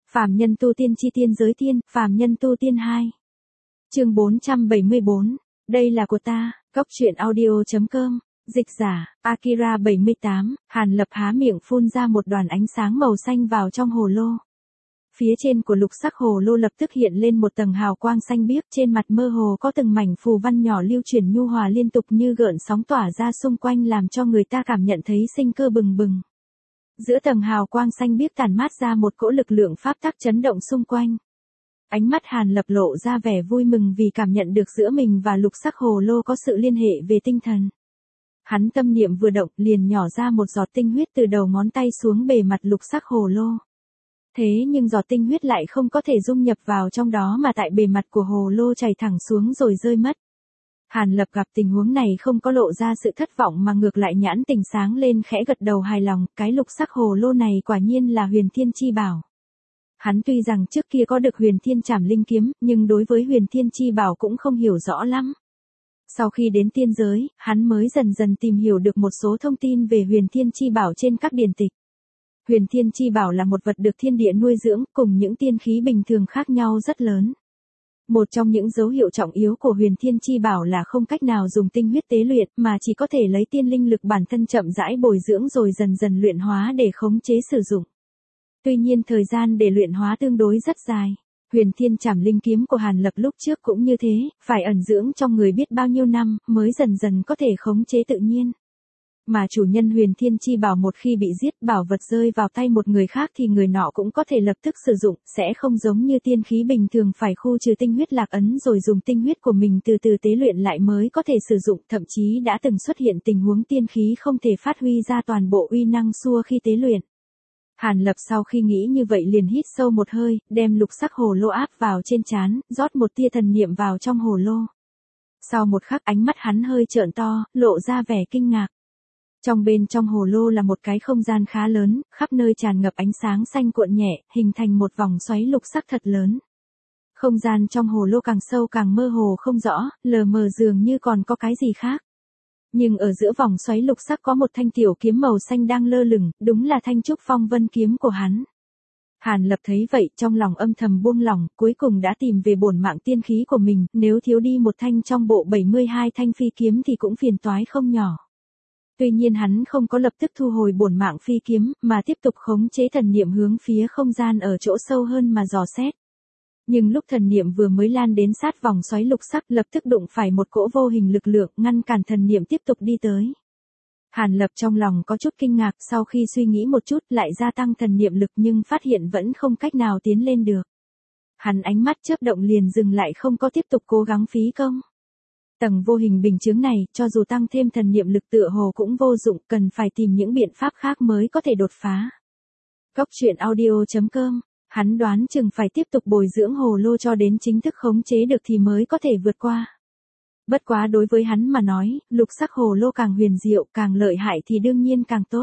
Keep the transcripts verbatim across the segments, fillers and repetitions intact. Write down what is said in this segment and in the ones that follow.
Phàm nhân tu tiên chi tiên giới tiên, phàm nhân tu tiên hai. Chương bốn trăm bảy mươi bốn. Đây là của ta, Cốc Truyện Audio chấm com. Dịch giả, Akira bảy mươi tám, Hàn Lập há miệng phun ra một đoàn ánh sáng màu xanh vào trong hồ lô. Phía trên của lục sắc hồ lô lập tức hiện lên một tầng hào quang xanh biếc, trên mặt mơ hồ có từng mảnh phù văn nhỏ lưu chuyển nhu hòa liên tục như gợn sóng tỏa ra xung quanh làm cho người ta cảm nhận thấy sinh cơ bừng bừng. Giữa tầng hào quang xanh biếc tản mát ra một cỗ lực lượng pháp tắc chấn động xung quanh. Ánh mắt Hàn Lập lộ ra vẻ vui mừng vì cảm nhận được giữa mình và lục sắc hồ lô có sự liên hệ về tinh thần. Hắn tâm niệm vừa động liền nhỏ ra một giọt tinh huyết từ đầu ngón tay xuống bề mặt lục sắc hồ lô. Thế nhưng giọt tinh huyết lại không có thể dung nhập vào trong đó mà tại bề mặt của hồ lô chảy thẳng xuống rồi rơi mất. Hàn Lập gặp tình huống này không có lộ ra sự thất vọng mà ngược lại nhãn tình sáng lên khẽ gật đầu hài lòng, cái lục sắc hồ lô này quả nhiên là Huyền Thiên Chi Bảo. Hắn tuy rằng trước kia có được Huyền Thiên Trảm Linh Kiếm, nhưng đối với Huyền Thiên Chi Bảo cũng không hiểu rõ lắm. Sau khi đến tiên giới, hắn mới dần dần tìm hiểu được một số thông tin về Huyền Thiên Chi Bảo trên các điển tịch. Huyền Thiên Chi Bảo là một vật được thiên địa nuôi dưỡng, cùng những tiên khí bình thường khác nhau rất lớn. Một trong những dấu hiệu trọng yếu của Huyền Thiên Chi Bảo là không cách nào dùng tinh huyết tế luyện, mà chỉ có thể lấy tiên linh lực bản thân chậm rãi bồi dưỡng rồi dần dần luyện hóa để khống chế sử dụng. Tuy nhiên thời gian để luyện hóa tương đối rất dài. Huyền Thiên Trảm Linh Kiếm của Hàn Lập lúc trước cũng như thế, phải ẩn dưỡng trong người biết bao nhiêu năm, mới dần dần có thể khống chế tự nhiên. Mà chủ nhân Huyền Thiên Chi Bảo một khi bị giết, bảo vật rơi vào tay một người khác thì người nọ cũng có thể lập tức sử dụng, sẽ không giống như tiên khí bình thường phải khu trừ tinh huyết lạc ấn rồi dùng tinh huyết của mình từ từ tế luyện lại mới có thể sử dụng, thậm chí đã từng xuất hiện tình huống tiên khí không thể phát huy ra toàn bộ uy năng xua khi tế luyện. Hàn Lập sau khi nghĩ như vậy liền hít sâu một hơi, đem lục sắc hồ lô áp vào trên trán, rót một tia thần niệm vào trong hồ lô. Sau một khắc ánh mắt hắn hơi trợn to, lộ ra vẻ kinh ngạc. Trong bên trong hồ lô là một cái không gian khá lớn, khắp nơi tràn ngập ánh sáng xanh cuộn nhẹ, hình thành một vòng xoáy lục sắc thật lớn. Không gian trong hồ lô càng sâu càng mơ hồ không rõ, lờ mờ dường như còn có cái gì khác. Nhưng ở giữa vòng xoáy lục sắc có một thanh tiểu kiếm màu xanh đang lơ lửng, đúng là thanh trúc phong vân kiếm của hắn. Hàn Lập thấy vậy trong lòng âm thầm buông lỏng, cuối cùng đã tìm về bổn mạng tiên khí của mình, nếu thiếu đi một thanh trong bộ bảy mươi hai thanh phi kiếm thì cũng phiền toái không nhỏ. Tuy nhiên hắn không có lập tức thu hồi bổn mạng phi kiếm, mà tiếp tục khống chế thần niệm hướng phía không gian ở chỗ sâu hơn mà dò xét. Nhưng lúc thần niệm vừa mới lan đến sát vòng xoáy lục sắc lập tức đụng phải một cỗ vô hình lực lượng ngăn cản thần niệm tiếp tục đi tới. Hàn Lập trong lòng có chút kinh ngạc, sau khi suy nghĩ một chút lại gia tăng thần niệm lực nhưng phát hiện vẫn không cách nào tiến lên được. Hắn ánh mắt chớp động liền dừng lại không có tiếp tục cố gắng phí công. Tầng vô hình bình chướng này, cho dù tăng thêm thần niệm lực tựa hồ cũng vô dụng, cần phải tìm những biện pháp khác mới có thể đột phá. Cốc Truyện Audio chấm com. Hắn đoán chừng phải tiếp tục bồi dưỡng hồ lô cho đến chính thức khống chế được thì mới có thể vượt qua. Bất quá đối với hắn mà nói, lục sắc hồ lô càng huyền diệu, càng lợi hại thì đương nhiên càng tốt.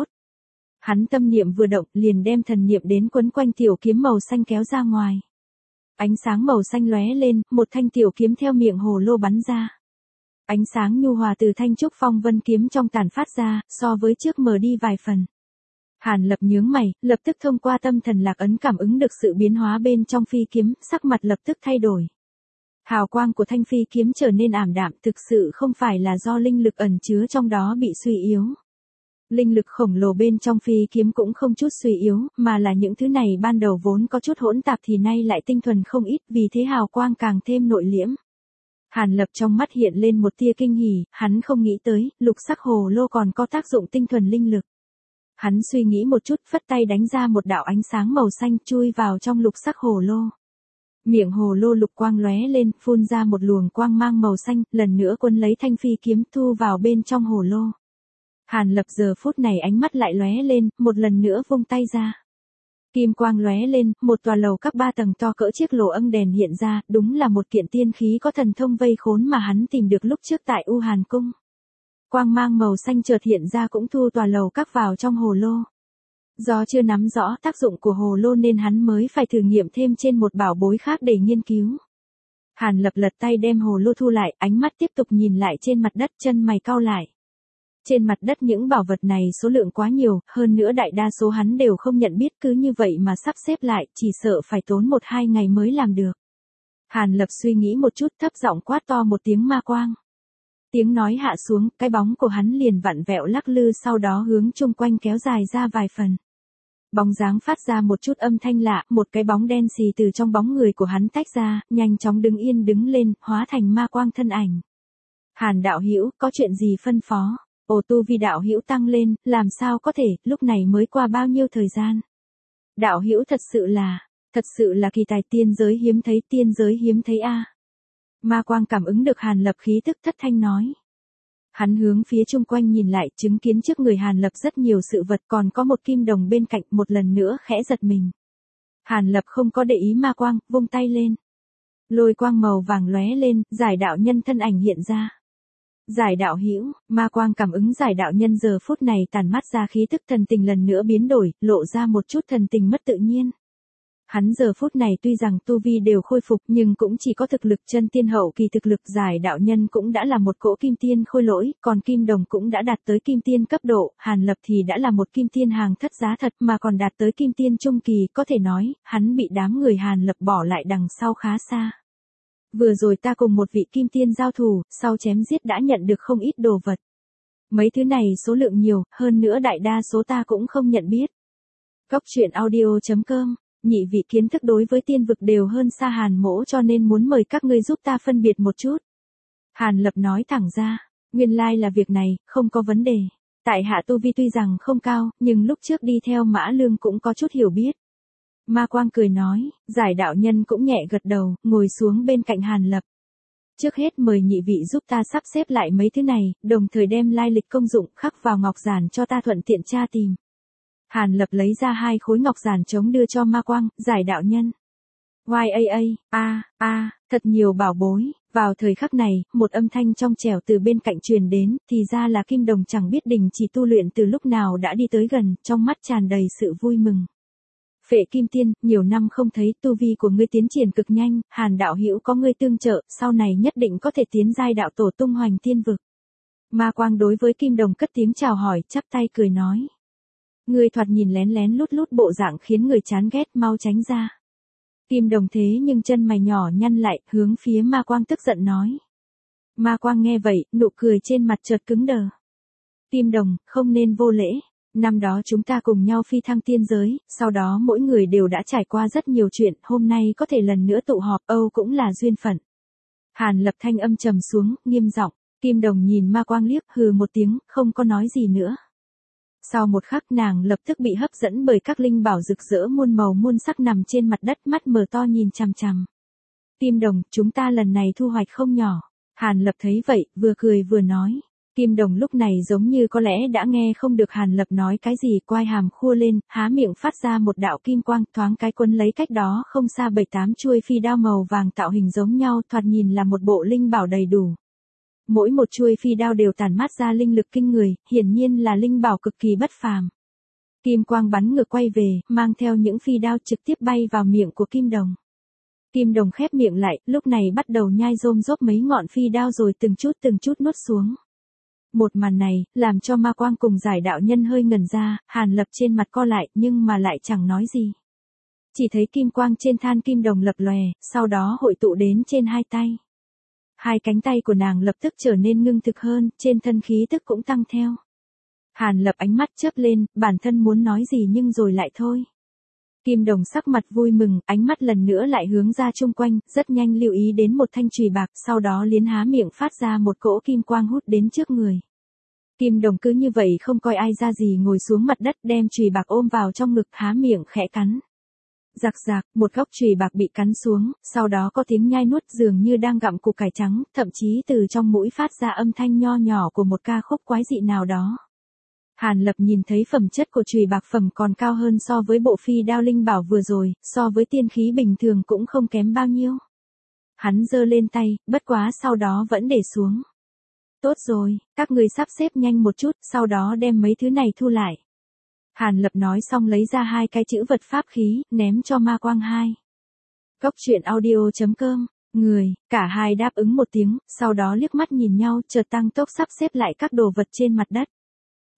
Hắn tâm niệm vừa động, liền đem thần niệm đến quấn quanh tiểu kiếm màu xanh kéo ra ngoài. Ánh sáng màu xanh lóe lên, một thanh tiểu kiếm theo miệng hồ lô bắn ra. Ánh sáng nhu hòa từ thanh trúc phong vân kiếm trong tản phát ra, so với trước mờ đi vài phần. Hàn Lập nhướng mày, lập tức thông qua tâm thần lạc ấn cảm ứng được sự biến hóa bên trong phi kiếm, sắc mặt lập tức thay đổi. Hào quang của thanh phi kiếm trở nên ảm đạm, thực sự không phải là do linh lực ẩn chứa trong đó bị suy yếu. Linh lực khổng lồ bên trong phi kiếm cũng không chút suy yếu, mà là những thứ này ban đầu vốn có chút hỗn tạp thì nay lại tinh thuần không ít, vì thế hào quang càng thêm nội liễm. Hàn Lập trong mắt hiện lên một tia kinh hỉ, hắn không nghĩ tới, lục sắc hồ lô còn có tác dụng tinh thuần linh lực. Hắn suy nghĩ một chút, phất tay đánh ra một đạo ánh sáng màu xanh chui vào trong lục sắc hồ lô. Miệng hồ lô lục quang lóe lên, phun ra một luồng quang mang màu xanh, lần nữa quân lấy thanh phi kiếm thu vào bên trong hồ lô. Hàn Lập giờ phút này ánh mắt lại lóe lên, một lần nữa vung tay ra. Kim quang lóe lên, một tòa lầu các ba tầng to cỡ chiếc lỗ âng đèn hiện ra, đúng là một kiện tiên khí có thần thông vây khốn mà hắn tìm được lúc trước tại U Hàn Cung. Quang mang màu xanh chợt hiện ra cũng thu tòa lầu các vào trong hồ lô. Do chưa nắm rõ tác dụng của hồ lô nên hắn mới phải thử nghiệm thêm trên một bảo bối khác để nghiên cứu. Hàn Lập lật tay đem hồ lô thu lại, ánh mắt tiếp tục nhìn lại trên mặt đất, chân mày cau lại. Trên mặt đất những bảo vật này số lượng quá nhiều, hơn nữa đại đa số hắn đều không nhận biết, cứ như vậy mà sắp xếp lại, chỉ sợ phải tốn một hai ngày mới làm được. Hàn Lập suy nghĩ một chút, thấp giọng quát to một tiếng ma quang. Tiếng nói hạ xuống, cái bóng của hắn liền vặn vẹo lắc lư, sau đó hướng chung quanh kéo dài ra vài phần. Bóng dáng phát ra một chút âm thanh lạ, một cái bóng đen xì từ trong bóng người của hắn tách ra, nhanh chóng đứng yên đứng lên, hóa thành ma quang thân ảnh. Hàn đạo hữu, có chuyện gì phân phó? Ồ, tu vi đạo hữu tăng lên, làm sao có thể, lúc này mới qua bao nhiêu thời gian? Đạo hữu thật sự là, thật sự là kỳ tài, tiên giới hiếm thấy, tiên giới hiếm thấy a. Ma quang cảm ứng được Hàn Lập khí tức, thất thanh nói. Hắn hướng phía chung quanh nhìn lại, chứng kiến trước người Hàn Lập rất nhiều sự vật, còn có một kim đồng bên cạnh, một lần nữa khẽ giật mình. Hàn Lập không có để ý ma quang, vung tay lên. Lôi quang màu vàng lóe lên, giải đạo nhân thân ảnh hiện ra. Giải đạo hữu, ma quang cảm ứng giải đạo nhân giờ phút này tàn mát ra khí tức thần tình lần nữa biến đổi, lộ ra một chút thần tình mất tự nhiên. Hắn giờ phút này tuy rằng tu vi đều khôi phục nhưng cũng chỉ có thực lực chân tiên hậu kỳ, thực lực giải đạo nhân cũng đã là một cỗ kim tiên khôi lỗi, còn kim đồng cũng đã đạt tới kim tiên cấp độ, Hàn Lập thì đã là một kim tiên hàng thất giá thật mà còn đạt tới kim tiên trung kỳ, có thể nói, hắn bị đám người Hàn Lập bỏ lại đằng sau khá xa. Vừa rồi ta cùng một vị kim tiên giao thủ, sau chém giết đã nhận được không ít đồ vật. Mấy thứ này số lượng nhiều, hơn nữa đại đa số ta cũng không nhận biết. Góc truyện audio chấm com, nhị vị kiến thức đối với tiên vực đều hơn xa Hàn mỗ, cho nên muốn mời các ngươi giúp ta phân biệt một chút. Hàn Lập nói thẳng ra, nguyên lai là việc này, không có vấn đề. Tại hạ tu vi tuy rằng không cao, nhưng lúc trước đi theo Mã Lương cũng có chút hiểu biết. Ma quang cười nói, giải đạo nhân cũng nhẹ gật đầu, ngồi xuống bên cạnh Hàn Lập. Trước hết mời nhị vị giúp ta sắp xếp lại mấy thứ này, đồng thời đem lai lịch công dụng khắc vào ngọc giản cho ta thuận tiện tra tìm. Hàn Lập lấy ra hai khối ngọc giản trống đưa cho ma quang, giải đạo nhân. Oai a a, a, a, thật nhiều bảo bối. Vào thời khắc này, một âm thanh trong trẻo từ bên cạnh truyền đến, thì ra là kim đồng chẳng biết đình chỉ tu luyện từ lúc nào đã đi tới gần, trong mắt tràn đầy sự vui mừng. Phệ Kim Tiên, nhiều năm không thấy, tu vi của ngươi tiến triển cực nhanh, Hàn đạo hữu có ngươi tương trợ, sau này nhất định có thể tiến giai đạo tổ tung hoành tiên vực. Ma quang đối với kim đồng cất tiếng chào hỏi, chắp tay cười nói. Ngươi thoạt nhìn lén lén lút lút bộ dạng khiến người chán ghét, mau tránh ra. Kim đồng thế nhưng chân mày nhỏ nhăn lại, hướng phía ma quang tức giận nói. Ma quang nghe vậy, nụ cười trên mặt chợt cứng đờ. Kim đồng, không nên vô lễ. Năm đó chúng ta cùng nhau phi thăng tiên giới, sau đó mỗi người đều đã trải qua rất nhiều chuyện, hôm nay có thể lần nữa tụ họp, Âu cũng là duyên phận. Hàn Lập thanh âm trầm xuống, nghiêm giọng, kim đồng nhìn ma quang liếc, hừ một tiếng, không có nói gì nữa. Sau một khắc nàng lập tức bị hấp dẫn bởi các linh bảo rực rỡ muôn màu muôn sắc nằm trên mặt đất, mắt mở to nhìn chằm chằm. Kim đồng, chúng ta lần này thu hoạch không nhỏ. Hàn Lập thấy vậy, vừa cười vừa nói. Kim đồng lúc này giống như có lẽ đã nghe không được Hàn Lập nói cái gì, quai hàm khua lên, há miệng phát ra một đạo kim quang, thoáng cái quấn lấy cách đó không xa bảy tám chuôi phi đao màu vàng tạo hình giống nhau, thoạt nhìn là một bộ linh bảo đầy đủ. Mỗi một chuôi phi đao đều tản mát ra linh lực kinh người, hiển nhiên là linh bảo cực kỳ bất phàm. Kim quang bắn ngược quay về, mang theo những phi đao trực tiếp bay vào miệng của kim đồng. Kim đồng khép miệng lại, lúc này bắt đầu nhai rôm rốp mấy ngọn phi đao rồi từng chút từng chút nuốt xuống. Một màn này, làm cho ma quang cùng giải đạo nhân hơi ngẩn ra, Hàn Lập trên mặt co lại, nhưng mà lại chẳng nói gì. Chỉ thấy kim quang trên than kim đồng lập lòe, sau đó hội tụ đến trên hai tay. Hai cánh tay của nàng lập tức trở nên ngưng thực hơn, trên thân khí tức cũng tăng theo. Hàn Lập ánh mắt chớp lên, bản thân muốn nói gì nhưng rồi lại thôi. Kim đồng sắc mặt vui mừng, ánh mắt lần nữa lại hướng ra chung quanh, rất nhanh lưu ý đến một thanh chùy bạc, sau đó liến há miệng phát ra một cỗ kim quang hút đến trước người. Kim đồng cứ như vậy không coi ai ra gì ngồi xuống mặt đất, đem chùy bạc ôm vào trong ngực, há miệng khẽ cắn. Rạc rạc, một góc chùy bạc bị cắn xuống, sau đó có tiếng nhai nuốt dường như đang gặm củ cải trắng, thậm chí từ trong mũi phát ra âm thanh nho nhỏ của một ca khúc quái dị nào đó. Hàn Lập nhìn thấy phẩm chất của chùy bạc phẩm còn cao hơn so với bộ phi đao linh bảo vừa rồi, so với tiên khí bình thường cũng không kém bao nhiêu. Hắn giơ lên tay, bất quá sau đó vẫn để xuống. Tốt rồi, các người sắp xếp nhanh một chút, sau đó đem mấy thứ này thu lại. Hàn Lập nói xong lấy ra hai cái chữ vật pháp khí, ném cho ma quang hai. Góc truyện audio chấm com, người, cả hai đáp ứng một tiếng, sau đó liếc mắt nhìn nhau, chợt tăng tốc sắp xếp lại các đồ vật trên mặt đất.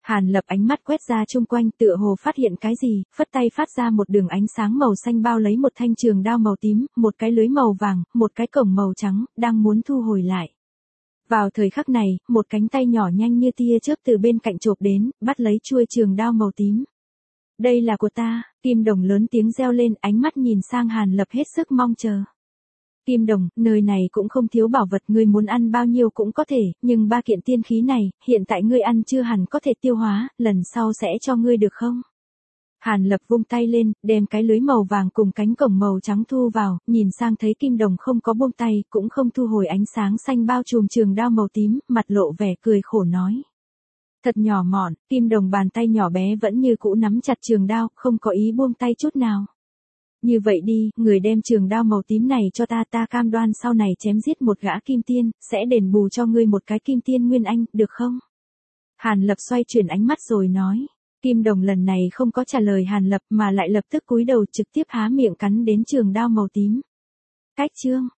Hàn Lập ánh mắt quét ra chung quanh tựa hồ phát hiện cái gì, phất tay phát ra một đường ánh sáng màu xanh bao lấy một thanh trường đao màu tím, một cái lưới màu vàng, một cái cổng màu trắng, đang muốn thu hồi lại. Vào thời khắc này, một cánh tay nhỏ nhanh như tia chớp từ bên cạnh chộp đến, bắt lấy chuôi trường đao màu tím. Đây là của ta, Kim Đồng lớn tiếng reo lên, ánh mắt nhìn sang Hàn Lập hết sức mong chờ. Kim Đồng, nơi này cũng không thiếu bảo vật, ngươi muốn ăn bao nhiêu cũng có thể, nhưng ba kiện tiên khí này, hiện tại ngươi ăn chưa hẳn có thể tiêu hóa, lần sau sẽ cho ngươi được không? Hàn Lập vung tay lên, đem cái lưới màu vàng cùng cánh cổng màu trắng thu vào, nhìn sang thấy Kim Đồng không có buông tay, cũng không thu hồi ánh sáng xanh bao trùm trường đao màu tím, mặt lộ vẻ cười khổ nói. Thật nhỏ mọn, Kim Đồng bàn tay nhỏ bé vẫn như cũ nắm chặt trường đao, không có ý buông tay chút nào. Như vậy đi, người đem trường đao màu tím này cho ta, ta cam đoan sau này chém giết một gã kim tiên, sẽ đền bù cho ngươi một cái kim tiên nguyên anh, được không? Hàn Lập xoay chuyển ánh mắt rồi nói. Kim Đồng lần này không có trả lời Hàn Lập mà lại lập tức cúi đầu trực tiếp há miệng cắn đến trường đao màu tím. Cách chương